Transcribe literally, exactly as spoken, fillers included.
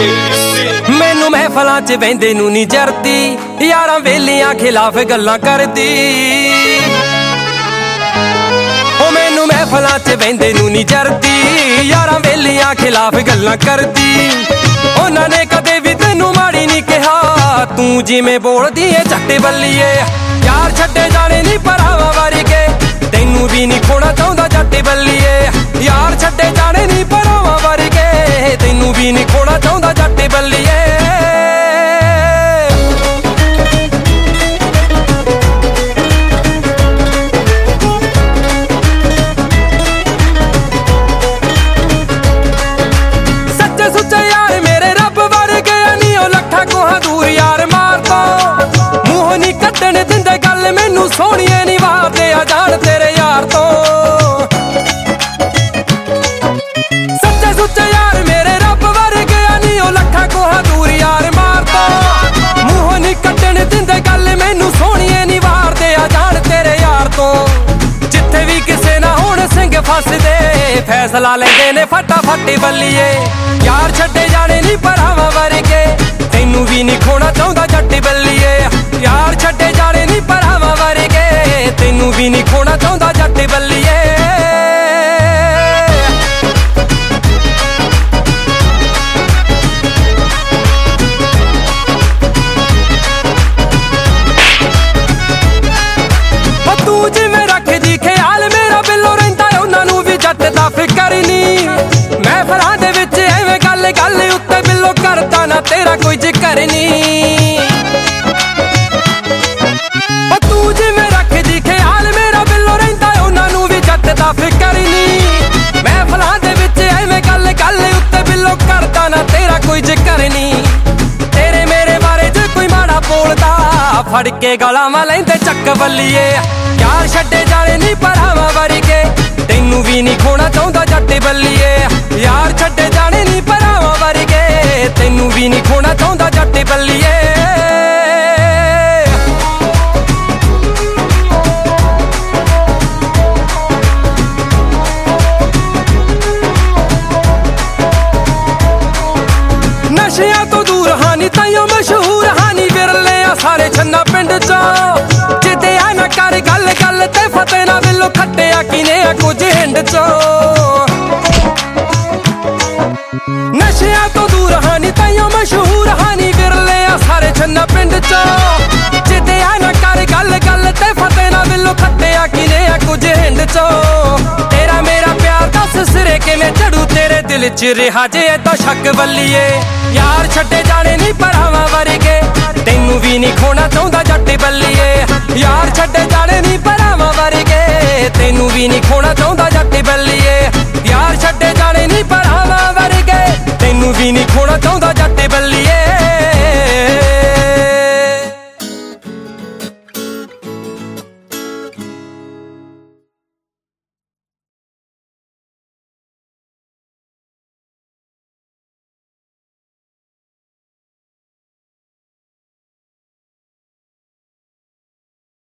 मैनू महफलों च बहिंदे नू नी जरदी, यारां वेलियां खिलाफ गल्लां करदी। ओ मैनू महफलों च बहिंदे नू नी जरदी, यारां वेलियां खिलाफ गल्लां करदी। उन्हां ने कदे भी तैनू माड़ी नी कहा, तू जिवें बोलदी ऐ झट्ट बल्लीए। यार छड्डे जाने नी भरावां वर्गे, तैनू भी नी खोना चाहुंदा जट बल्लीए। यार छड्डे जाने नी भरावां वर्गे, तैनू भी नी खोना चाहुंदा जट बल्लीए। सच्चे सुच्चे यार मेरे रब वर्गे नी, ओ लखा कोहा दूर यार मार तो मूंह नी कड्डण दिंदे गल मैनू सोहणीए नी वारदे आ जान तेरे यार तो। सच्चे सुच्चे यार मेरे रब वर्गे नी, ओ लखा कोहा दूर यार मार तो मूंह नी कड्डण दिंदे गल मैनू सोहणीए नी वारदे आ जान तेरे यार तो। जिथे भी किसे ना होण सिंह फसदे, फैसला लैंदे ने फटाफट बल्लीए। यार छड्डे जाने नी भरावां वर्गे, तैनू भी नी खोना चाहुंदा जट बल्लीए। यार छड्डे जाने नी भरावां वर्गे, तैनू भी नी खोना चाहुंदा जट बल्लीए। तू जिवें रखदी ख्याल मेरा बिल्लो रहिंदा उन्हां नू भी जट दा फिकर नी। महफलां दे विच एवें गल गल उत्ते बिल्लो करदा ना तेरा कोई जिकर नी। तू जिवें रखदी ख्याल मेरा बिल्लो रहिंदा उन्हां नू भी जट दा फिकर नी। महफलां दे विच एवें गल गल उत्ते बिल्लो करदा ना तेरा कोई जिकर नी। तेरे मेरे बारे जे कोई माड़ा बोलदा, फड़ के गलां वा लैंदे चक बल्लीए। यार छड्डे जाने नी भरावां वर्गे, तैनू भी नी खोना चाहुंदा जट बल्लीए। यार छड्डे जाने नी भरावां वर्गे, तैनू भी नी खोना चाहुंदा जट बल्लीए। नशियां तो दूर हानी ताइयों मशहूर हानी, विरले आ सारे छन्ना पिंड चो। जिदे आ ना कर गल गल ते फतेह ना बिल्लो खट्टिया किने आ कुछ हिंड चो। नशियां तो दूर हानी ताइयों मशहूर हानी, विरले आ सारे छन्ना पिंड चो। जिदे आ ना कर गल गल ते फतेह ना बिल्लो खट्टिया किने आ कुछ हिंड चो। तेरा मेरा प्यार दस सिरे किवें चढ़ू तेरे दिल च रिहा जे ऐदा शक बल्लीए। यार छड्डे जाने नी भरावां वर्गे, तैनू भी नी खोना चाहुंदा जट बल्लीए। यार छड्डे जाने नी भरावां वर्गे, तैनू भी नी खोना चाहुंदा